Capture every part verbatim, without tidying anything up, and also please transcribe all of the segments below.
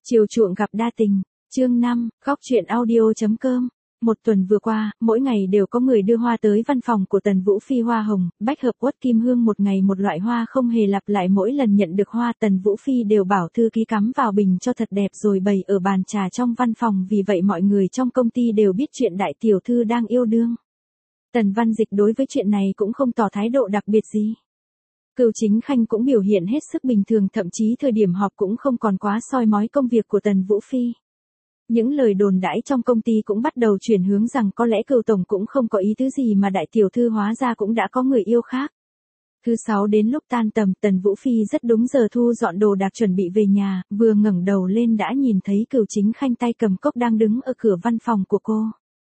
Chiều chuộng gặp đa tình, chương năm, góc truyện audio.com. Một tuần vừa qua, mỗi ngày đều có người đưa hoa tới văn phòng của Tần Vũ Phi, hoa hồng, bách hợp, uất kim hương, một ngày một loại hoa không hề lặp lại. Mỗi lần nhận được hoa, Tần Vũ Phi đều bảo thư ký cắm vào bình cho thật đẹp rồi bày ở bàn trà trong văn phòng, vì vậy mọi người trong công ty đều biết chuyện đại tiểu thư đang yêu đương. Tần Văn Dịch đối với chuyện này cũng không tỏ thái độ đặc biệt gì. Cửu Chính Khanh cũng biểu hiện hết sức bình thường, thậm chí thời điểm họp cũng không còn quá soi mói công việc của Tần Vũ Phi. Những lời đồn đãi trong công ty cũng bắt đầu chuyển hướng rằng có lẽ Cửu tổng cũng không có ý tứ gì mà đại tiểu thư hóa ra cũng đã có người yêu khác. Thứ sáu đến lúc tan tầm, Tần Vũ Phi rất đúng giờ thu dọn đồ đạc chuẩn bị về nhà, vừa ngẩng đầu lên đã nhìn thấy Cửu Chính Khanh tay cầm cốc đang đứng ở cửa văn phòng của cô.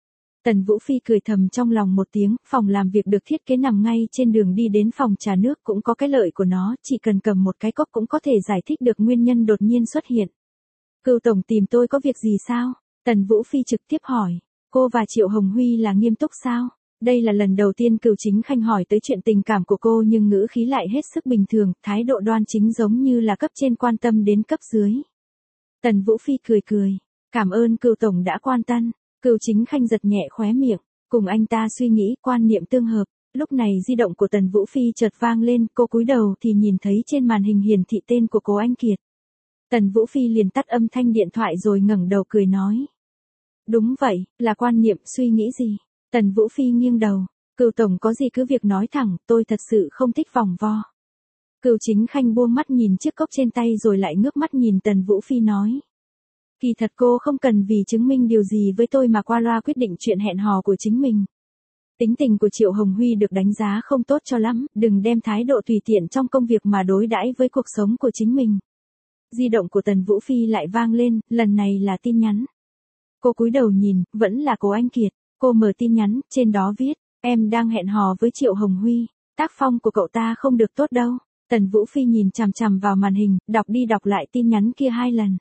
Tần Vũ Phi cười thầm trong lòng một tiếng, phòng làm việc được thiết kế nằm ngay trên đường đi đến phòng trà nước cũng có cái lợi của nó, chỉ cần cầm một cái cốc cũng có thể giải thích được nguyên nhân đột nhiên xuất hiện. Cửu tổng tìm tôi có việc gì sao? Tần Vũ Phi trực tiếp hỏi, cô và Triệu Hồng Huy là nghiêm túc sao? Đây là lần đầu tiên Cửu Chính Khanh hỏi tới chuyện tình cảm của cô, nhưng ngữ khí lại hết sức bình thường, thái độ đoan chính giống như là cấp trên quan tâm đến cấp dưới. Tần Vũ Phi cười cười, cảm ơn Cửu tổng đã quan tâm. Cửu Chính Khanh giật nhẹ khóe miệng, cùng anh ta suy nghĩ, quan niệm tương hợp. Lúc này di động của Tần Vũ Phi chợt vang lên, cô cúi đầu thì nhìn thấy trên màn hình hiển thị tên của Cố Anh Kiệt. Tần Vũ Phi liền tắt âm thanh điện thoại rồi ngẩng đầu cười nói. Đúng vậy, là quan niệm, suy nghĩ gì? Tần Vũ Phi nghiêng đầu, Cửu tổng có gì cứ việc nói thẳng, tôi thật sự không thích vòng vo. Cửu Chính Khanh buông mắt nhìn chiếc cốc trên tay rồi lại ngước mắt nhìn Tần Vũ Phi nói. Kỳ thật cô không cần vì chứng minh điều gì với tôi mà qua loa quyết định chuyện hẹn hò của chính mình. Tính tình của Triệu Hồng Huy được đánh giá không tốt cho lắm, đừng đem thái độ tùy tiện trong công việc mà đối đãi với cuộc sống của chính mình. Di động của Tần Vũ Phi lại vang lên, lần này là tin nhắn. Cô cúi đầu nhìn, vẫn là Cố Anh Kiệt. Cô mở tin nhắn, trên đó viết, em đang hẹn hò với Triệu Hồng Huy, tác phong của cậu ta không được tốt đâu. Tần Vũ Phi nhìn chằm chằm vào màn hình, đọc đi đọc lại tin nhắn kia hai lần.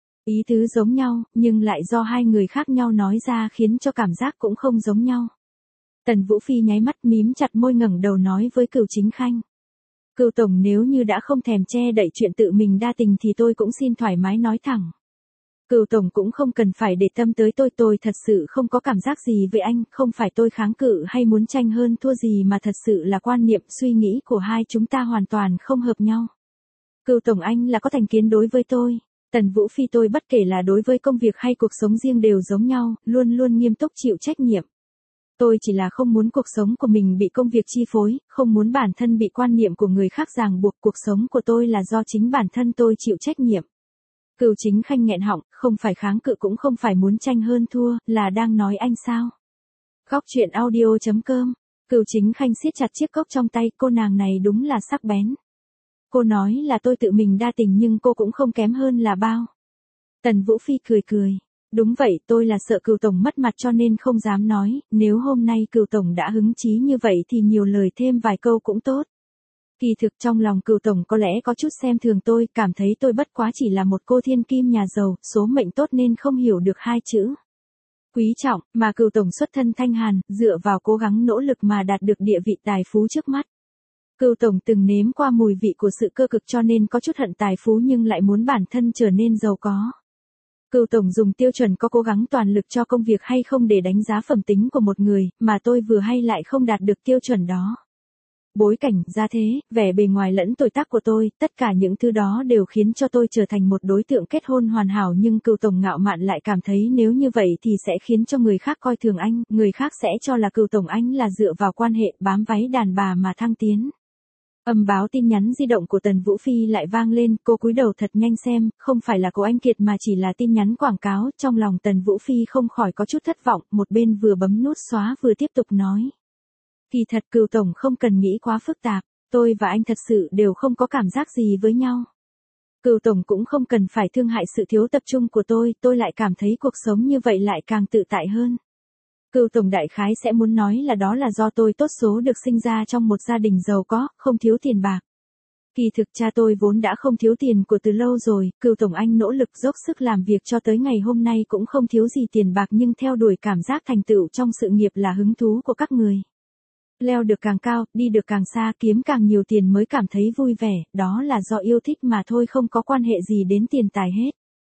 Ý tứ giống nhau, nhưng lại do hai người khác nhau nói ra khiến cho cảm giác cũng không giống nhau. Tần Vũ Phi nháy mắt, mím chặt môi, ngẩng đầu nói với Cửu Chính Khanh. Cửu tổng nếu như đã không thèm che đậy chuyện tự mình đa tình thì tôi cũng xin thoải mái nói thẳng. Cửu tổng cũng không cần phải để tâm tới tôi, tôi thật sự không có cảm giác gì với anh, không phải tôi kháng cự hay muốn tranh hơn thua gì mà thật sự là quan niệm, suy nghĩ của hai chúng ta hoàn toàn không hợp nhau. Cửu tổng anh là có thành kiến đối với tôi. Tần Vũ Phi, tôi bất kể là đối với công việc hay cuộc sống riêng đều giống nhau, luôn luôn nghiêm túc chịu trách nhiệm. Tôi chỉ là không muốn cuộc sống của mình bị công việc chi phối, không muốn bản thân bị quan niệm của người khác ràng buộc, cuộc sống của tôi là do chính bản thân tôi chịu trách nhiệm. Cửu Chính Khanh nghẹn họng, không phải kháng cự cũng không phải muốn tranh hơn thua, là đang nói anh sao? Góc truyện audio.com. Cửu Chính Khanh siết chặt chiếc cốc trong tay, cô nàng này đúng là sắc bén. Cô nói là tôi tự mình đa tình nhưng cô cũng không kém hơn là bao. Tần Vũ Phi cười cười. Đúng vậy, tôi là sợ Cửu tổng mất mặt cho nên không dám nói, nếu hôm nay Cửu tổng đã hứng chí như vậy thì nhiều lời thêm vài câu cũng tốt. Kỳ thực trong lòng Cửu tổng có lẽ có chút xem thường tôi, cảm thấy tôi bất quá chỉ là một cô thiên kim nhà giàu, số mệnh tốt nên không hiểu được hai chữ quý trọng, mà Cửu tổng xuất thân thanh hàn, dựa vào cố gắng nỗ lực mà đạt được địa vị tài phú trước mắt. Cửu tổng từng nếm qua mùi vị của sự cơ cực cho nên có chút hận tài phú nhưng lại muốn bản thân trở nên giàu có. Cửu tổng dùng tiêu chuẩn có cố gắng toàn lực cho công việc hay không để đánh giá phẩm tính của một người, mà tôi vừa hay lại không đạt được tiêu chuẩn đó. Bối cảnh, gia thế, vẻ bề ngoài lẫn tuổi tác của tôi, tất cả những thứ đó đều khiến cho tôi trở thành một đối tượng kết hôn hoàn hảo, nhưng Cửu tổng ngạo mạn lại cảm thấy nếu như vậy thì sẽ khiến cho người khác coi thường anh, người khác sẽ cho là Cửu tổng anh là dựa vào quan hệ bám váy đàn bà mà thăng tiến. Âm báo tin nhắn di động của Tần Vũ Phi lại vang lên, cô cúi đầu thật nhanh xem, không phải là Cố Anh Kiệt mà chỉ là tin nhắn quảng cáo, trong lòng Tần Vũ Phi không khỏi có chút thất vọng, một bên vừa bấm nút xóa vừa tiếp tục nói. Kỳ thật Cửu tổng không cần nghĩ quá phức tạp, tôi và anh thật sự đều không có cảm giác gì với nhau. Cửu tổng cũng không cần phải thương hại sự thiếu tập trung của tôi, tôi lại cảm thấy cuộc sống như vậy lại càng tự tại hơn. Cửu tổng đại khái sẽ muốn nói là đó là do tôi tốt số được sinh ra trong một gia đình giàu có, không thiếu tiền bạc. Kỳ thực cha tôi vốn đã không thiếu tiền của từ lâu rồi, Cửu tổng anh nỗ lực dốc sức làm việc cho tới ngày hôm nay cũng không thiếu gì tiền bạc, nhưng theo đuổi cảm giác thành tựu trong sự nghiệp là hứng thú của các người. Leo được càng cao, đi được càng xa, kiếm càng nhiều tiền mới cảm thấy vui vẻ, đó là do yêu thích mà thôi, không có quan hệ gì đến tiền tài hết.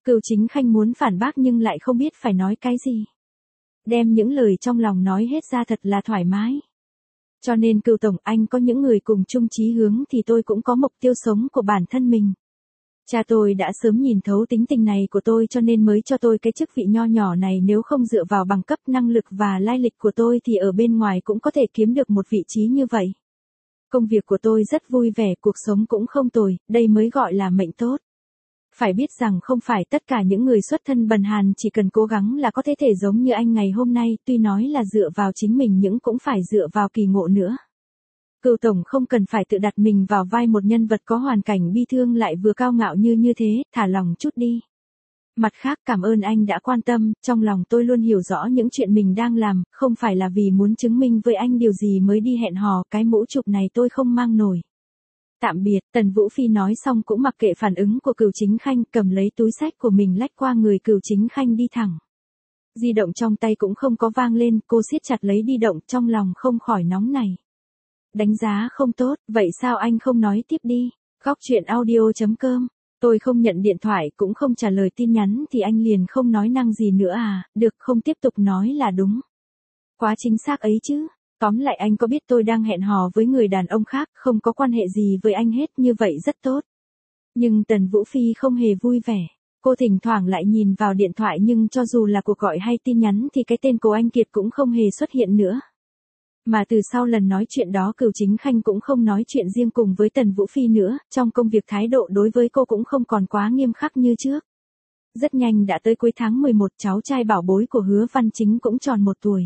Cửu Chính Khanh muốn phản bác nhưng lại không biết phải nói cái gì. Đem những lời trong lòng nói hết ra thật là thoải mái. Cho nên Cửu tổng, anh có những người cùng chung chí hướng thì tôi cũng có mục tiêu sống của bản thân mình. Cha tôi đã sớm nhìn thấu tính tình này của tôi cho nên mới cho tôi cái chức vị nho nhỏ này, nếu không dựa vào bằng cấp, năng lực và lai lịch của tôi thì ở bên ngoài cũng có thể kiếm được một vị trí như vậy. Công việc của tôi rất vui vẻ, cuộc sống cũng không tồi, đây mới gọi là mệnh tốt. Phải biết rằng không phải tất cả những người xuất thân bần hàn chỉ cần cố gắng là có thể thể giống như anh ngày hôm nay, tuy nói là dựa vào chính mình nhưng cũng phải dựa vào kỳ ngộ nữa. Cửu tổng không cần phải tự đặt mình vào vai một nhân vật có hoàn cảnh bi thương lại vừa cao ngạo như như thế, thả lòng chút đi. Mặt khác, cảm ơn anh đã quan tâm, trong lòng tôi luôn hiểu rõ những chuyện mình đang làm, không phải là vì muốn chứng minh với anh điều gì mới đi hẹn hò, cái mũ chụp này tôi không mang nổi. Tạm biệt, Tần Vũ Phi nói xong cũng mặc kệ phản ứng của Cửu Chính Khanh, cầm lấy túi xách của mình lách qua người Cửu Chính Khanh đi thẳng. Di động trong tay cũng không có vang lên, cô siết chặt lấy di động, trong lòng không khỏi nóng này. Đánh giá không tốt, vậy sao anh không nói tiếp đi? Góc truyện audio chấm com. Tôi không nhận điện thoại cũng không trả lời tin nhắn thì anh liền không nói năng gì nữa à, được không tiếp tục nói là đúng. Quá chính xác ấy chứ. Tóm lại anh có biết tôi đang hẹn hò với người đàn ông khác, không có quan hệ gì với anh hết, như vậy rất tốt. Nhưng Tần Vũ Phi không hề vui vẻ. Cô thỉnh thoảng lại nhìn vào điện thoại nhưng cho dù là cuộc gọi hay tin nhắn thì cái tên Cố Anh Kiệt cũng không hề xuất hiện nữa. Mà từ sau lần nói chuyện đó Cửu Chính Khanh cũng không nói chuyện riêng cùng với Tần Vũ Phi nữa, trong công việc thái độ đối với cô cũng không còn quá nghiêm khắc như trước. Rất nhanh đã tới cuối tháng mười một, cháu trai bảo bối của Hứa Văn Chính cũng tròn một tuổi.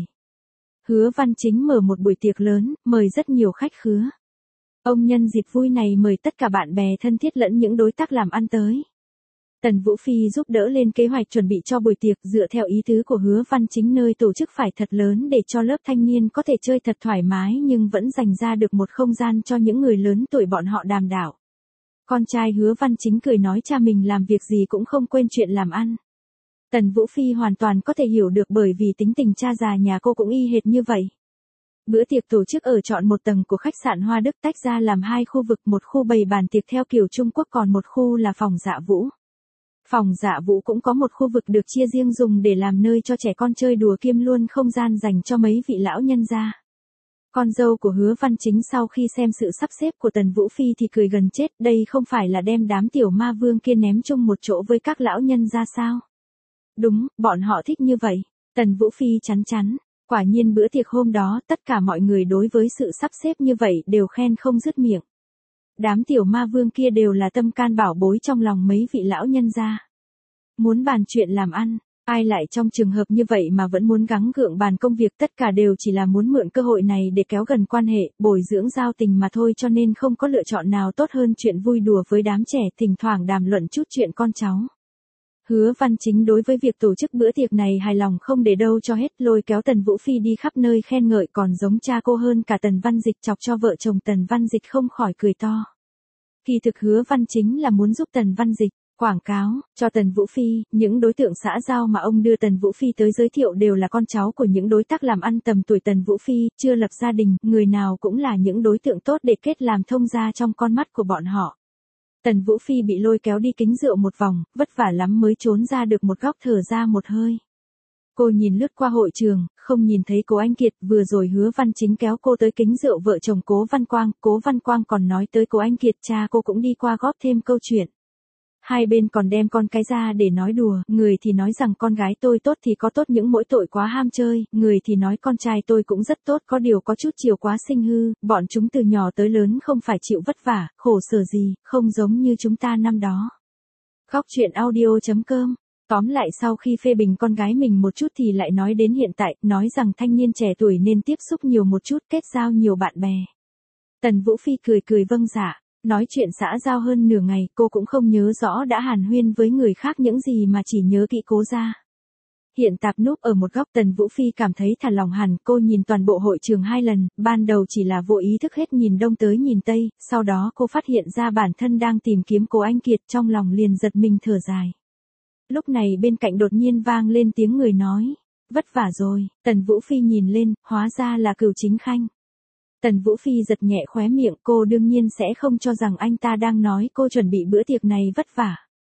Hứa Văn Chính mở một buổi tiệc lớn, mời rất nhiều khách khứa. Ông nhân dịp vui này mời tất cả bạn bè thân thiết lẫn những đối tác làm ăn tới. Tần Vũ Phi giúp đỡ lên kế hoạch chuẩn bị cho buổi tiệc dựa theo ý tứ của Hứa Văn Chính, nơi tổ chức phải thật lớn để cho lớp thanh niên có thể chơi thật thoải mái nhưng vẫn dành ra được một không gian cho những người lớn tuổi bọn họ đàm đạo. Con trai Hứa Văn Chính cười nói cha mình làm việc gì cũng không quên chuyện làm ăn. Tần Vũ Phi hoàn toàn có thể hiểu được bởi vì tính tình cha già nhà cô cũng y hệt như vậy. Bữa tiệc tổ chức ở trọn một tầng của khách sạn Hoa Đức, tách ra làm hai khu vực, một khu bày bàn tiệc theo kiểu Trung Quốc còn một khu là phòng dạ vũ. Phòng dạ vũ cũng có một khu vực được chia riêng dùng để làm nơi cho trẻ con chơi đùa kiêm luôn không gian dành cho mấy vị lão nhân gia. Con dâu của Hứa Văn Chính sau khi xem sự sắp xếp của Tần Vũ Phi thì cười gần chết, đây không phải là đem đám tiểu ma vương kia ném chung một chỗ với các lão nhân gia sao? Đúng, bọn họ thích như vậy. Tần Vũ Phi chắn chắn. Quả nhiên bữa tiệc hôm đó tất cả mọi người đối với sự sắp xếp như vậy đều khen không dứt miệng. Đám tiểu ma vương kia đều là tâm can bảo bối trong lòng mấy vị lão nhân gia. Muốn bàn chuyện làm ăn, ai lại trong trường hợp như vậy mà vẫn muốn gắng gượng bàn công việc, tất cả đều chỉ là muốn mượn cơ hội này để kéo gần quan hệ, bồi dưỡng giao tình mà thôi, cho nên không có lựa chọn nào tốt hơn chuyện vui đùa với đám trẻ, thỉnh thoảng đàm luận chút chuyện con cháu. Hứa Văn Chính đối với việc tổ chức bữa tiệc này hài lòng không để đâu cho hết, lôi kéo Tần Vũ Phi đi khắp nơi khen ngợi, còn giống cha cô hơn cả Tần Văn Dịch, chọc cho vợ chồng Tần Văn Dịch không khỏi cười to. Kỳ thực Hứa Văn Chính là muốn giúp Tần Văn Dịch quảng cáo cho Tần Vũ Phi, những đối tượng xã giao mà ông đưa Tần Vũ Phi tới giới thiệu đều là con cháu của những đối tác làm ăn tầm tuổi Tần Vũ Phi, chưa lập gia đình, người nào cũng là những đối tượng tốt để kết làm thông gia trong con mắt của bọn họ. Tần Vũ Phi bị lôi kéo đi kính rượu một vòng, vất vả lắm mới trốn ra được một góc, thở ra một hơi. Cô nhìn lướt qua hội trường, không nhìn thấy Cố Anh Kiệt, vừa rồi Hứa Văn Chính kéo cô tới kính rượu vợ chồng Cố Văn Quang, Cố Văn Quang còn nói tới Cố Anh Kiệt, cha cô cũng đi qua góp thêm câu chuyện. Hai bên còn đem con cái ra để nói đùa, người thì nói rằng con gái tôi tốt thì có tốt những mỗi tội quá ham chơi, người thì nói con trai tôi cũng rất tốt, có điều có chút chiều quá sinh hư, bọn chúng từ nhỏ tới lớn không phải chịu vất vả, khổ sở gì, không giống như chúng ta năm đó. Góc truyện audio chấm com. Tóm lại sau khi phê bình con gái mình một chút thì lại nói đến hiện tại, nói rằng thanh niên trẻ tuổi nên tiếp xúc nhiều một chút, kết giao nhiều bạn bè. Tần Vũ Phi cười cười vâng dạ. Nói chuyện xã giao hơn nửa ngày, cô cũng không nhớ rõ đã hàn huyên với người khác những gì mà chỉ nhớ kỹ Cố gia. Hiện tạp núp ở một góc, Tần Vũ Phi cảm thấy thả lòng hẳn, cô nhìn toàn bộ hội trường hai lần, ban đầu chỉ là vô ý thức hết nhìn đông tới nhìn tây, sau đó cô phát hiện ra bản thân đang tìm kiếm Cố Anh Kiệt, trong lòng liền giật mình thở dài. Lúc này bên cạnh đột nhiên vang lên tiếng người nói, vất vả rồi. Tần Vũ Phi nhìn lên, hóa ra là Cửu Chính Khanh. Tần Vũ Phi giật nhẹ khóe miệng, cô đương nhiên sẽ không cho rằng anh ta đang nói cô chuẩn bị bữa tiệc này vất vả.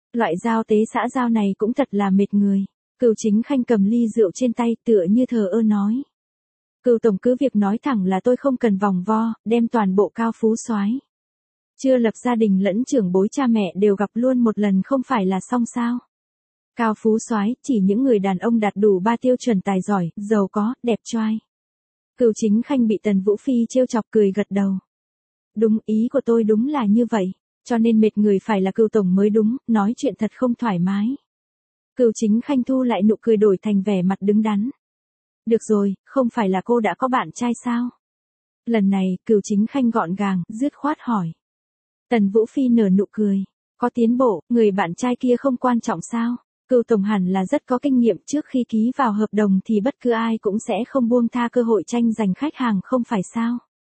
Loại giao tế xã giao này cũng thật là mệt người. Cửu Chính Khanh cầm ly rượu trên tay tựa như thờ ơ nói. Cửu tổng cứ việc nói thẳng là tôi không cần vòng vo, đem toàn bộ Cao Phú Soái. Chưa lập gia đình lẫn trưởng bối cha mẹ đều gặp luôn một lần không phải là xong sao. Cao Phú Soái chỉ những người đàn ông đạt đủ ba tiêu chuẩn tài giỏi, giàu có, đẹp trai. Cửu Chính Khanh bị Tần Vũ Phi trêu chọc cười gật đầu. Đúng, ý của tôi đúng là như vậy, cho nên mệt người phải là Cửu tổng mới đúng, nói chuyện thật không thoải mái. Cửu Chính Khanh thu lại nụ cười đổi thành vẻ mặt đứng đắn. Được rồi, không phải là cô đã có bạn trai sao? Lần này, Cửu Chính Khanh gọn gàng, dứt khoát hỏi. Tần Vũ Phi nở nụ cười. Có tiến bộ, người bạn trai kia không quan trọng sao? Cửu tổng hẳn là rất có kinh nghiệm, trước khi ký vào hợp đồng thì bất cứ ai cũng sẽ không buông tha cơ hội tranh giành khách hàng không phải sao?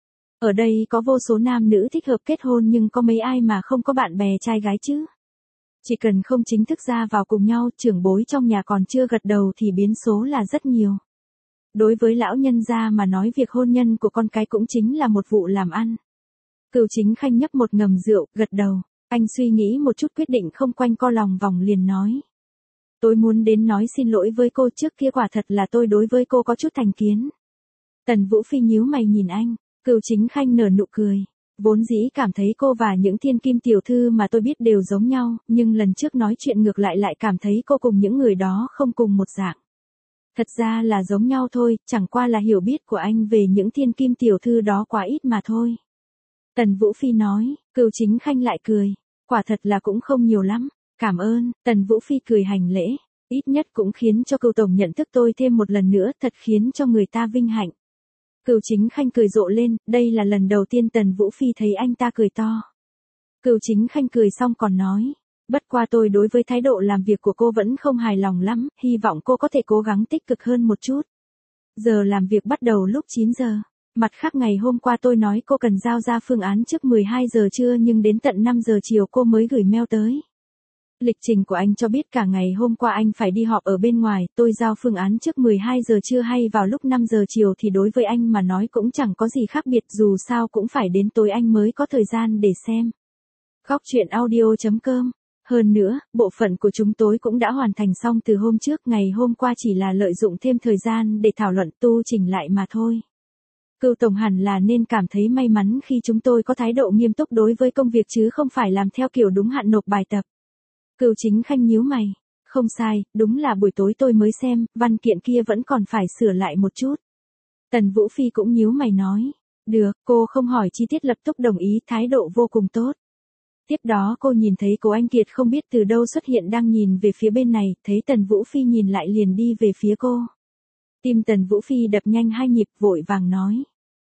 Ở đây có vô số nam nữ thích hợp kết hôn nhưng có mấy ai mà không có bạn bè trai gái chứ? Chỉ cần không chính thức ra vào cùng nhau, trưởng bối trong nhà còn chưa gật đầu thì biến số là rất nhiều. Đối với lão nhân gia mà nói việc hôn nhân của con cái cũng chính là một vụ làm ăn. Cửu Chính Khanh nhấp một ngầm rượu, gật đầu. Anh suy nghĩ một chút quyết định không quanh co lòng vòng liền nói. Tôi muốn đến nói xin lỗi với cô, trước kia quả thật là tôi đối với cô có chút thành kiến. Tần Vũ Phi nhíu mày nhìn anh, Cửu Chính Khanh nở nụ cười. Vốn dĩ cảm thấy cô và những thiên kim tiểu thư mà tôi biết đều giống nhau, nhưng lần trước nói chuyện ngược lại lại cảm thấy cô cùng những người đó không cùng một dạng. Thật ra là giống nhau thôi, chẳng qua là hiểu biết của anh về những thiên kim tiểu thư đó quá ít mà thôi. Tần Vũ Phi nói, Cửu Chính Khanh lại cười. Quả thật là cũng không nhiều lắm. Cảm ơn, Tần Vũ Phi cười hành lễ. Ít nhất cũng khiến cho Cửu tổng nhận thức tôi thêm một lần nữa, thật khiến cho người ta vinh hạnh. Cửu Chính Khanh cười rộ lên, đây là lần đầu tiên Tần Vũ Phi thấy anh ta cười to. Cửu Chính Khanh cười xong còn nói, bất qua tôi đối với thái độ làm việc của cô vẫn không hài lòng lắm, hy vọng cô có thể cố gắng tích cực hơn một chút. Giờ làm việc bắt đầu lúc chín giờ. Mặt khác ngày hôm qua tôi nói cô cần giao ra phương án trước mười hai giờ trưa nhưng đến tận năm giờ chiều cô mới gửi mail tới. Lịch trình của anh cho biết cả ngày hôm qua anh phải đi họp ở bên ngoài, tôi giao phương án trước mười hai giờ trưa hay vào lúc năm giờ chiều thì đối với anh mà nói cũng chẳng có gì khác biệt, dù sao cũng phải đến tối anh mới có thời gian để xem. Góc truyện audio chấm com. Hơn nữa, bộ phận của chúng tôi cũng đã hoàn thành xong từ hôm trước, ngày hôm qua chỉ là lợi dụng thêm thời gian để thảo luận tu chỉnh lại mà thôi. Cửu tổng hẳn là nên cảm thấy may mắn khi chúng tôi có thái độ nghiêm túc đối với công việc chứ không phải làm theo kiểu đúng hạn nộp bài tập. Cửu Chính Khanh nhíu mày, không sai, đúng là buổi tối tôi mới xem, văn kiện kia vẫn còn phải sửa lại một chút. Tần Vũ Phi cũng nhíu mày nói, được, cô không hỏi chi tiết lập tức đồng ý, thái độ vô cùng tốt. Tiếp đó cô nhìn thấy Cố Anh Kiệt không biết từ đâu xuất hiện đang nhìn về phía bên này, thấy Tần Vũ Phi nhìn lại liền đi về phía cô. Tim Tần Vũ Phi đập nhanh hai nhịp, vội vàng nói.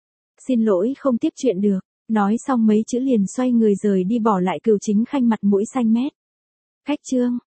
Xin lỗi không tiếp chuyện được, nói xong mấy chữ liền xoay người rời đi bỏ lại Cửu Chính Khanh mặt mũi xanh mét. Khách trương,